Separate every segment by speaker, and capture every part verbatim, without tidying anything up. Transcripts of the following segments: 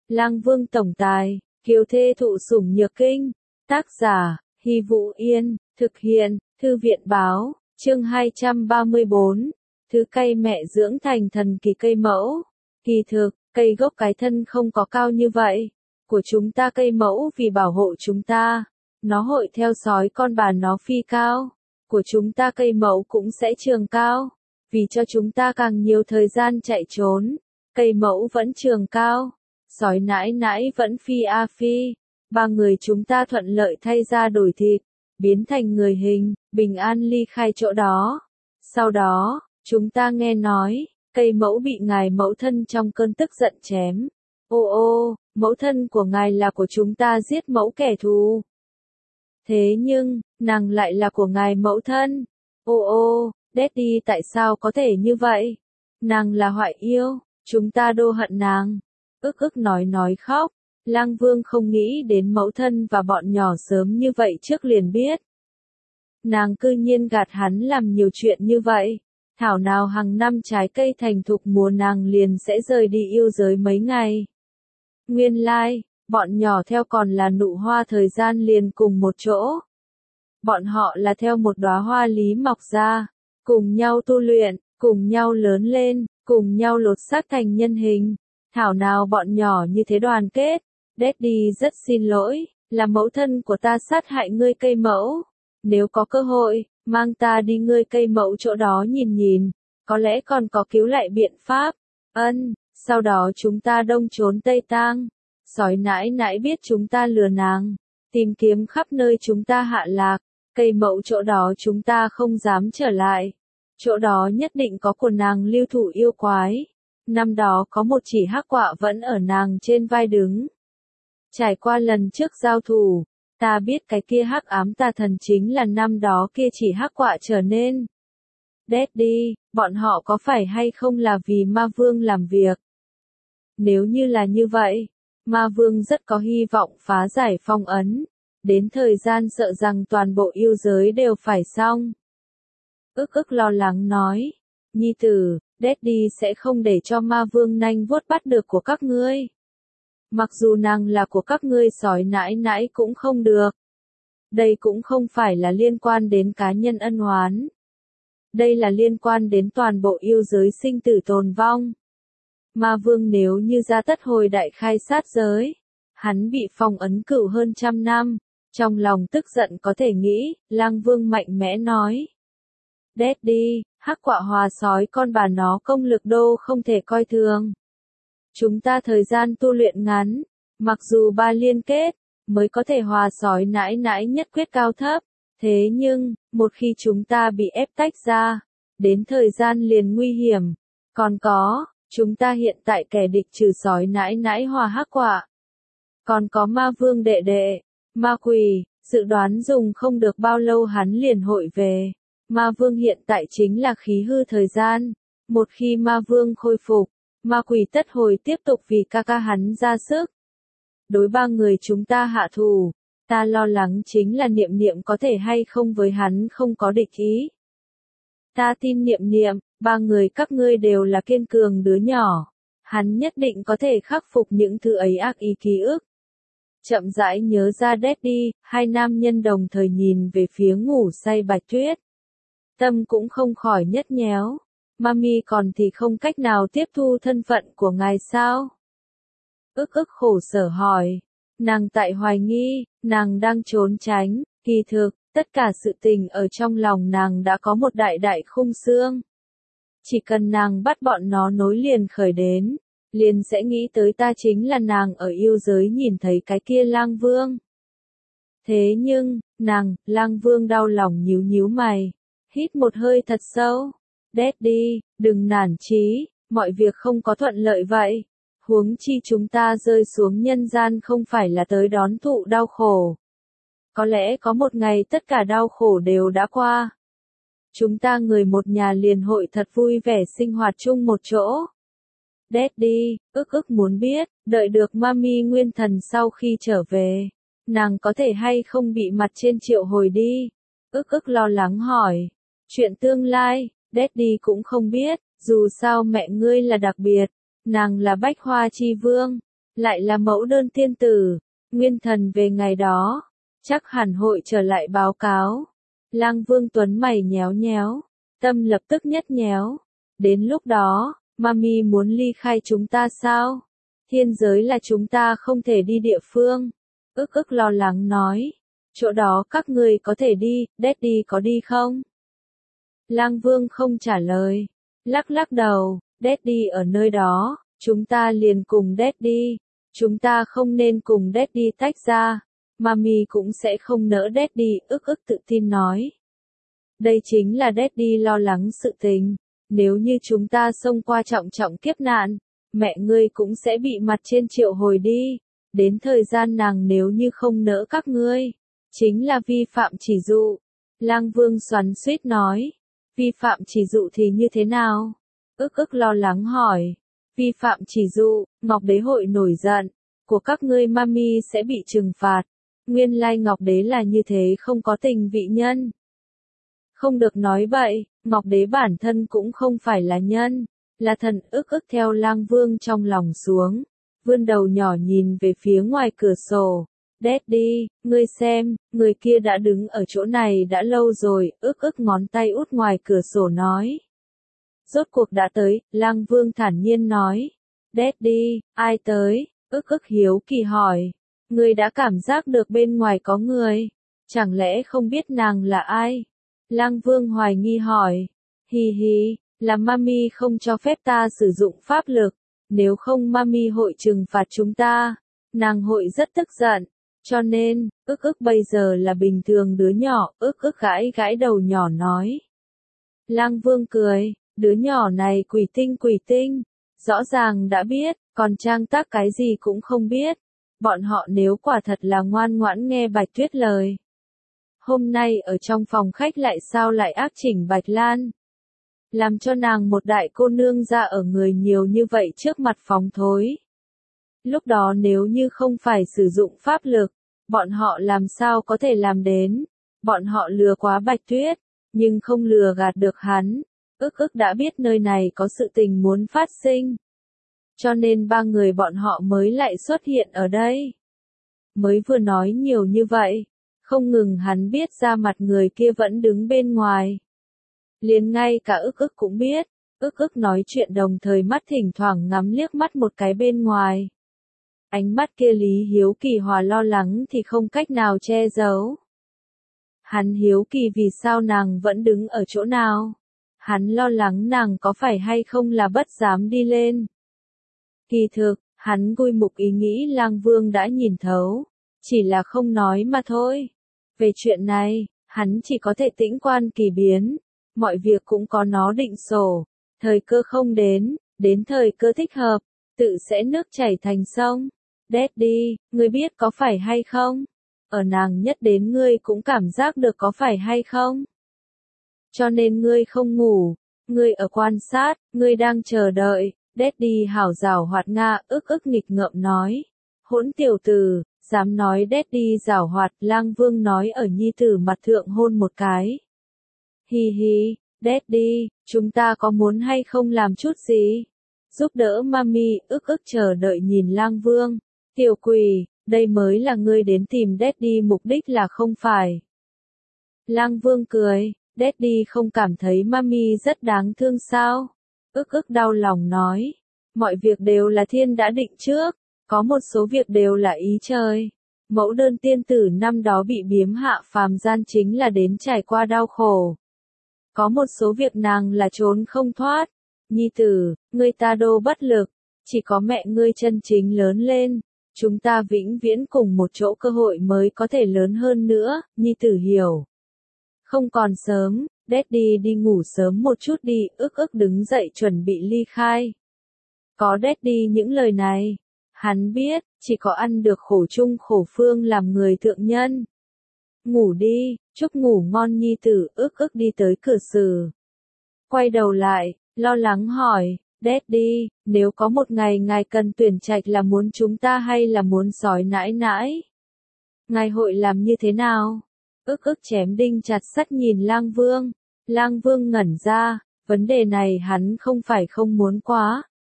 Speaker 1: Lang Vương tổng tài, kiều thê thụ sủng nhược kinh. Tác giả, Hy Vũ Yên, thực hiện, Thư viện báo, chương hai trăm ba mươi bốn. Thứ cây mẹ dưỡng thành thần kỳ cây mẫu. Kỳ thực, cây gốc cái thân không có cao như vậy. Của chúng ta cây mẫu vì bảo hộ chúng ta, nó hội theo sói con bà nó phi cao. Của chúng ta cây mẫu cũng sẽ trường cao, vì cho chúng ta càng nhiều thời gian chạy trốn. Cây mẫu vẫn trường cao, sói nãi nãi vẫn phi a phi. Ba người chúng ta thuận lợi thay ra đổi thịt, biến thành người hình, bình an ly khai chỗ đó. Sau đó, chúng ta nghe nói, cây mẫu bị ngài mẫu thân trong cơn tức giận chém. Ô ô, mẫu thân của ngài là của chúng ta giết mẫu kẻ thù. Thế nhưng, nàng lại là của ngài mẫu thân. Ô ô, Daddy tại sao có thể như vậy? Nàng là hoại yêu, chúng ta đô hận nàng. Ức ức nói nói khóc. Lang Vương không nghĩ đến mẫu thân và bọn nhỏ sớm như vậy trước liền biết. Nàng cư nhiên gạt hắn làm nhiều chuyện như vậy. Thảo nào hàng năm trái cây thành thục mùa nàng liền sẽ rời đi yêu giới mấy ngày. Nguyên lai, like, bọn nhỏ theo còn là nụ hoa thời gian liền cùng một chỗ. Bọn họ là theo một đóa hoa lý mọc ra, cùng nhau tu luyện, cùng nhau lớn lên, cùng nhau lột xác thành nhân hình. Thảo nào bọn nhỏ như thế đoàn kết. Daddy rất xin lỗi, là mẫu thân của ta sát hại ngươi cây mẫu. Nếu có cơ hội, mang ta đi ngươi cây mẫu chỗ đó nhìn nhìn, có lẽ còn có cứu lại biện pháp. Ân, sau đó chúng ta đông trốn Tây Tang. Sói nãi nãi biết chúng ta lừa nàng, tìm kiếm khắp nơi chúng ta hạ lạc. Cây mẫu chỗ đó chúng ta không dám trở lại. Chỗ đó nhất định có của nàng lưu thủ yêu quái. Năm đó có một chỉ hắc quạ vẫn ở nàng trên vai đứng. Trải qua lần trước giao thủ, ta biết cái kia hắc ám tà thần chính là năm đó kia chỉ hắc quạ trở nên. Daddy, bọn họ có phải hay không là vì ma vương làm việc? Nếu như là như vậy, ma vương rất có hy vọng phá giải phong ấn. Đến thời gian sợ rằng toàn bộ yêu giới đều phải xong. Ức ức lo lắng nói, nhi tử, Daddy sẽ không để cho ma vương nanh vuốt bắt được của các ngươi. Mặc dù nàng là của các ngươi sói nãi nãi cũng không được. Đây cũng không phải là liên quan đến cá nhân ân oán. Đây là liên quan đến toàn bộ yêu giới sinh tử tồn vong. Ma vương nếu như ra tất hồi đại khai sát giới, hắn bị phong ấn cửu hơn trăm năm, trong lòng tức giận có thể nghĩ. Lang Vương mạnh mẽ nói. Daddy, hắc quạ hòa sói con bà nó công lực đô không thể coi thường. Chúng ta thời gian tu luyện ngắn, mặc dù ba liên kết, mới có thể hòa sói nãi nãi nhất quyết cao thấp. Thế nhưng, một khi chúng ta bị ép tách ra, đến thời gian liền nguy hiểm. Còn có, chúng ta hiện tại kẻ địch trừ sói nãi nãi hòa hắc quạ. Còn có ma vương đệ đệ, ma quỷ, dự đoán dùng không được bao lâu hắn liền hội về. Ma vương hiện tại chính là khí hư thời gian. Một khi ma vương khôi phục, ma quỷ tất hồi tiếp tục vì ca ca hắn ra sức. Đối ba người chúng ta hạ thù, ta lo lắng chính là Niệm Niệm có thể hay không với hắn không có địch ý. Ta tin Niệm Niệm, ba người các ngươi đều là kiên cường đứa nhỏ. Hắn nhất định có thể khắc phục những thứ ấy ác ý ký ức. Chậm rãi nhớ ra Daddy, hai nam nhân đồng thời nhìn về phía ngủ say Bạch Tuyết. Tâm cũng không khỏi nhất nhéo. Mami còn thì không cách nào tiếp thu thân phận của ngài sao? Ức ức khổ sở hỏi. Nàng tại hoài nghi, nàng đang trốn tránh. Kỳ thực, tất cả sự tình ở trong lòng nàng đã có một đại đại khung xương. Chỉ cần nàng bắt bọn nó nối liền khởi đến, liền sẽ nghĩ tới ta chính là nàng ở yêu giới nhìn thấy cái kia Lang Vương. Thế nhưng, nàng, Lang Vương đau lòng nhíu nhíu mày, hít một hơi thật sâu. Daddy, đừng nản chí, mọi việc không có thuận lợi vậy. Huống chi chúng ta rơi xuống nhân gian không phải là tới đón thụ đau khổ. Có lẽ có một ngày tất cả đau khổ đều đã qua. Chúng ta người một nhà liền hội thật vui vẻ sinh hoạt chung một chỗ. Daddy, ức ức muốn biết, đợi được Mami Nguyên Thần sau khi trở về, nàng có thể hay không bị mặt trên triệu hồi đi. Ức ức lo lắng hỏi. Chuyện tương lai, Daddy cũng không biết, dù sao mẹ ngươi là đặc biệt, nàng là Bách Hoa Chi Vương, lại là mẫu đơn tiên tử, nguyên thần về ngày đó, chắc hẳn hội trở lại báo cáo. Lang Vương Tuấn mày nhéo nhéo, tâm lập tức nhất nhéo. Đến lúc đó, Mami muốn ly khai chúng ta sao? Thiên giới là chúng ta không thể đi địa phương. Ức ức lo lắng nói. Chỗ đó các người có thể đi, Daddy có đi không? Lang Vương không trả lời. Lắc lắc đầu, Daddy ở nơi đó, chúng ta liền cùng Daddy. Chúng ta không nên cùng Daddy tách ra. Mami cũng sẽ không nỡ Daddy, ức ức tự tin nói. Đây chính là Daddy lo lắng sự tình. Nếu như chúng ta xông qua trọng trọng kiếp nạn, mẹ ngươi cũng sẽ bị mặt trên triệu hồi đi. Đến thời gian nàng nếu như không nỡ các ngươi, chính là vi phạm chỉ dụ. Lang Vương xoắn xuýt nói. Vi phạm chỉ dụ thì như thế nào? Ức ức lo lắng hỏi. Vi phạm chỉ dụ, Ngọc Đế hội nổi giận, của các ngươi Mami sẽ bị trừng phạt. Nguyên lai Ngọc Đế là như thế, không có tình vị nhân. Không được nói bậy, Ngọc Đế bản thân cũng không phải là nhân, là thần. Ức ức theo Lang Vương trong lòng xuống, vươn đầu nhỏ nhìn về phía ngoài cửa sổ. Daddy, ngươi xem, người kia đã đứng ở chỗ này đã lâu rồi, ức ức ngón tay út ngoài cửa sổ nói. Rốt cuộc đã tới, Lang Vương thản nhiên nói. Daddy, ai tới? Ức ức hiếu kỳ hỏi. Ngươi đã cảm giác được bên ngoài có người, chẳng lẽ không biết nàng là ai? Lang Vương hoài nghi hỏi. Hi hi, là Mami không cho phép ta sử dụng pháp lực, nếu không Mami hội trừng phạt chúng ta, nàng hội rất tức giận, cho nên, ức ức bây giờ là bình thường đứa nhỏ, ức ức gãi gãi đầu nhỏ nói. Lang Vương cười, đứa nhỏ này quỷ tinh quỷ tinh, rõ ràng đã biết, còn trang tác cái gì cũng không biết, bọn họ nếu quả thật là ngoan ngoãn nghe Bạch Tuyết lời. Hôm nay ở trong phòng khách lại sao lại ác chỉnh Bạch Lan. Làm cho nàng một đại cô nương ra ở người nhiều như vậy trước mặt phóng thối. Lúc đó nếu như không phải sử dụng pháp lực, bọn họ làm sao có thể làm đến. Bọn họ lừa quá Bạch Tuyết, nhưng không lừa gạt được hắn. Ức ức đã biết nơi này có sự tình muốn phát sinh. Cho nên ba người bọn họ mới lại xuất hiện ở đây. Mới vừa nói nhiều như vậy, không ngừng hắn biết ra mặt người kia vẫn đứng bên ngoài. Liền ngay cả ức ức cũng biết, ức ức nói chuyện đồng thời mắt thỉnh thoảng ngắm liếc mắt một cái bên ngoài. Ánh mắt kia Lý hiếu kỳ hòa lo lắng thì không cách nào che giấu. Hắn hiếu kỳ vì sao nàng vẫn đứng ở chỗ nào. Hắn lo lắng nàng có phải hay không là bất dám đi lên. Kỳ thực, hắn vui mục ý nghĩ Lang Vương đã nhìn thấu, chỉ là không nói mà thôi. Về chuyện này, hắn chỉ có thể tĩnh quan kỳ biến, mọi việc cũng có nó định sổ, thời cơ không đến, đến thời cơ thích hợp, tự sẽ nước chảy thành sông. Daddy, ngươi biết có phải hay không? Ở nàng nhất đến ngươi cũng cảm giác được có phải hay không? Cho nên ngươi không ngủ, ngươi ở quan sát, ngươi đang chờ đợi. Daddy hảo giảo hoạt nga, ức ức nghịch ngợm nói. Hỗn tiểu tử, dám nói Daddy giảo hoạt. Lang Vương nói ở nhi tử mặt thượng hôn một cái. Hi hi, Daddy, chúng ta có muốn hay không làm chút gì? Giúp đỡ Mami, ức ức chờ đợi nhìn Lang Vương. Tiểu quỷ, đây mới là ngươi đến tìm Daddy mục đích là không phải. Lang Vương cười, Daddy không cảm thấy Mami rất đáng thương sao? Ức ức đau lòng nói, mọi việc đều là thiên đã định trước, có một số việc đều là ý trời. Mẫu đơn tiên tử năm đó bị biếm hạ phàm gian chính là đến trải qua đau khổ. Có một số việc nàng là trốn không thoát. Nhi tử, ngươi ta đô bất lực, chỉ có mẹ ngươi chân chính lớn lên, chúng ta vĩnh viễn cùng một chỗ cơ hội mới có thể lớn hơn nữa, Nhi tử hiểu. Không còn sớm, Daddy đi ngủ sớm một chút đi, ức ức đứng dậy chuẩn bị ly khai. Có Daddy những lời này, hắn biết, chỉ có ăn được khổ chung khổ phương làm người thượng nhân. Ngủ đi, chúc ngủ ngon nhi tử, ức ức đi tới cửa sừ. Quay đầu lại, lo lắng hỏi, Daddy, nếu có một ngày ngài cần tuyển trạch là muốn chúng ta hay là muốn sói nãi nãi? Ngài hội làm như thế nào? Ức ức chém đinh chặt sắt nhìn Lang Vương. Lang Vương ngẩn ra, vấn đề này hắn không phải không muốn quá,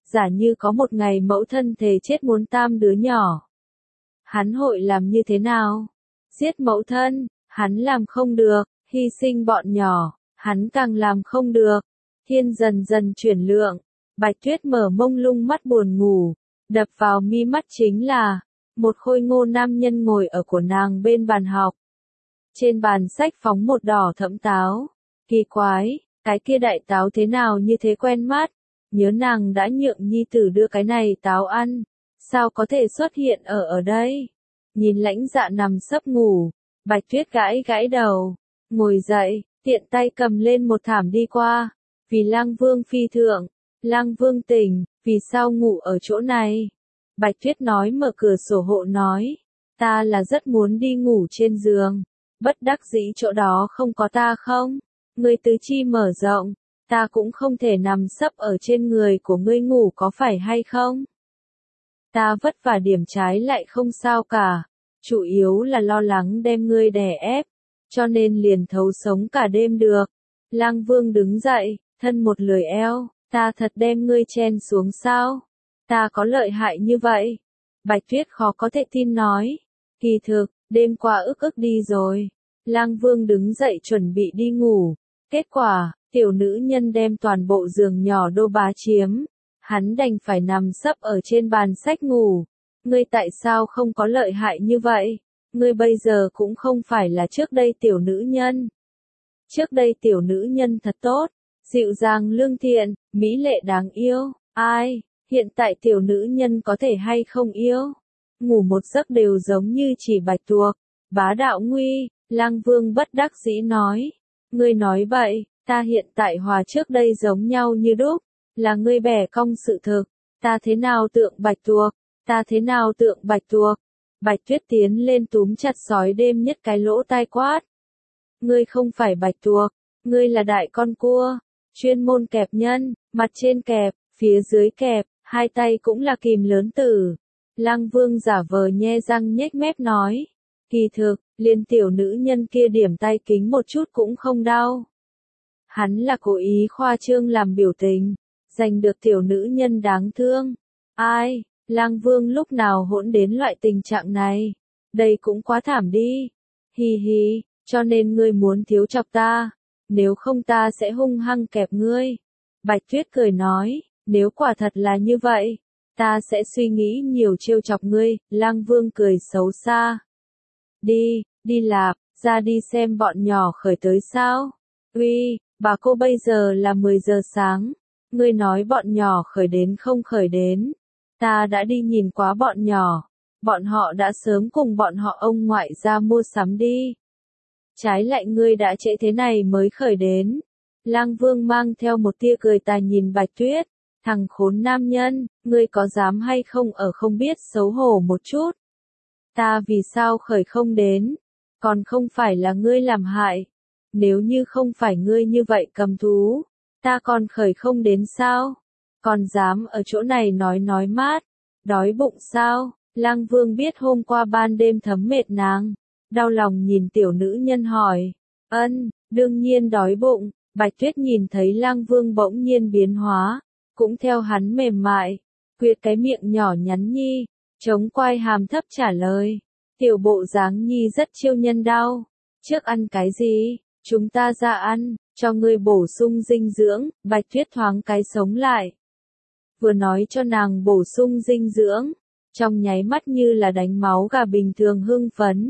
Speaker 1: giả như có một ngày mẫu thân thề chết muốn tam đứa nhỏ. Hắn hội làm như thế nào? Giết mẫu thân, hắn làm không được, hy sinh bọn nhỏ, hắn càng làm không được. Thiên dần dần chuyển lượng, Bạch Tuyết mở mông lung mắt buồn ngủ, đập vào mi mắt chính là một khôi ngô nam nhân ngồi ở của nàng bên bàn học. Trên bàn sách phóng một đỏ thẫm táo. Kỳ quái, cái kia đại táo thế nào như thế quen mắt, nhớ nàng đã nhượng nhi tử đưa cái này táo ăn, sao có thể xuất hiện ở ở đây? Nhìn Lãnh Dạ nằm sấp ngủ, Bạch Tuyết gãi gãi đầu, ngồi dậy, tiện tay cầm lên một thảm đi qua, vì Lang Vương phi thượng, Lang Vương tỉnh, vì sao ngủ ở chỗ này? Bạch Tuyết nói mở cửa sổ hộ nói, ta là rất muốn đi ngủ trên giường, bất đắc dĩ chỗ đó không có ta không? Ngươi tứ chi mở rộng, ta cũng không thể nằm sấp ở trên người của ngươi ngủ có phải hay không? Ta vất vả điểm trái lại không sao cả, chủ yếu là lo lắng đem ngươi đè ép, cho nên liền thấu sống cả đêm được. Lang Vương đứng dậy, thân một lười eo, ta thật đem ngươi chen xuống sao? Ta có lợi hại như vậy? Bạch Tuyết khó có thể tin nói, kỳ thực, đêm qua ức ức đi rồi. Lang Vương đứng dậy chuẩn bị đi ngủ, kết quả, tiểu nữ nhân đem toàn bộ giường nhỏ đô bá chiếm, hắn đành phải nằm sấp ở trên bàn sách ngủ. Ngươi tại sao không có lợi hại như vậy? Ngươi bây giờ cũng không phải là trước đây tiểu nữ nhân. Trước đây tiểu nữ nhân thật tốt, dịu dàng lương thiện, mỹ lệ đáng yêu, ai, hiện tại tiểu nữ nhân có thể hay không yêu? Ngủ một giấc đều giống như chỉ bạch tuộc, bá đạo nguy. Lang Vương bất đắc dĩ nói, ngươi nói vậy, ta hiện tại hòa trước đây giống nhau như đúc, là ngươi bẻ cong sự thực, ta thế nào tượng bạch tuộc, ta thế nào tượng bạch tuộc. Bạch Tuyết tiến lên túm chặt sói đêm nhất cái lỗ tai quát. Ngươi không phải bạch tuộc, ngươi là đại con cua, chuyên môn kẹp nhân, mặt trên kẹp, phía dưới kẹp, hai tay cũng là kìm lớn tử. Lang Vương giả vờ nhe răng nhếch mép nói, kỳ thực, liền tiểu nữ nhân kia điểm tay kính một chút cũng không đau. Hắn là cố ý khoa trương làm biểu tình, giành được tiểu nữ nhân đáng thương. Ai, Lang Vương lúc nào hỗn đến loại tình trạng này? Đây cũng quá thảm đi. Hi hi, cho nên ngươi muốn thiếu chọc ta, nếu không ta sẽ hung hăng kẹp ngươi. Bạch Tuyết cười nói, nếu quả thật là như vậy, ta sẽ suy nghĩ nhiều trêu chọc ngươi. Lang Vương cười xấu xa. Đi, đi lạp, ra đi xem bọn nhỏ khởi tới sao? Uy, bà cô bây giờ là mười giờ sáng, ngươi nói bọn nhỏ khởi đến không khởi đến. Ta đã đi nhìn quá bọn nhỏ, bọn họ đã sớm cùng bọn họ ông ngoại ra mua sắm đi. Trái lại ngươi đã trễ thế này mới khởi đến. Lang Vương mang theo một tia cười tà nhìn Bạch Tuyết, thằng khốn nam nhân, ngươi có dám hay không ở không biết xấu hổ một chút? Ta vì sao khởi không đến? Còn không phải là ngươi làm hại. Nếu như không phải ngươi như vậy cầm thú, ta còn khởi không đến sao? Còn dám ở chỗ này nói nói mát, đói bụng sao? Lang Vương biết hôm qua ban đêm thấm mệt nàng, đau lòng nhìn tiểu nữ nhân hỏi, ân, đương nhiên đói bụng. Bạch Tuyết nhìn thấy Lang Vương bỗng nhiên biến hóa, cũng theo hắn mềm mại, quyệt cái miệng nhỏ nhắn nhi, chống quai hàm thấp trả lời, tiểu bộ dáng nhi rất chiêu nhân đau. Trước ăn cái gì? Chúng ta ra ăn, cho ngươi bổ sung dinh dưỡng. Bạch Tuyết thoáng cái sống lại, vừa nói cho nàng bổ sung dinh dưỡng, trong nháy mắt như là đánh máu gà bình thường hưng phấn.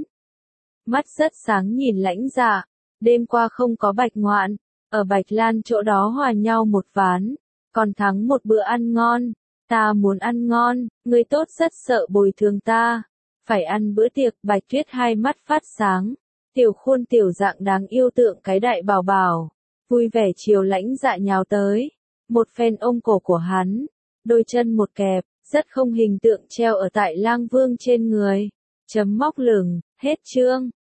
Speaker 1: Mắt rất sáng nhìn Lãnh Dạ, đêm qua không có Bạch Ngoạn, ở Bạch Lan chỗ đó hòa nhau một ván, còn thắng một bữa ăn ngon. Ta muốn ăn ngon, ngươi tốt rất sợ bồi thường ta, phải ăn bữa tiệc. Bạch Tuyết hai mắt phát sáng, tiểu khuôn tiểu dạng đáng yêu tượng cái đại bảo bảo, vui vẻ chiều Lãnh Dạ nhào tới, một phen ôm cổ của hắn, đôi chân một kẹp, rất không hình tượng treo ở tại Lang Vương trên người. Chấm móc lửng, hết chương.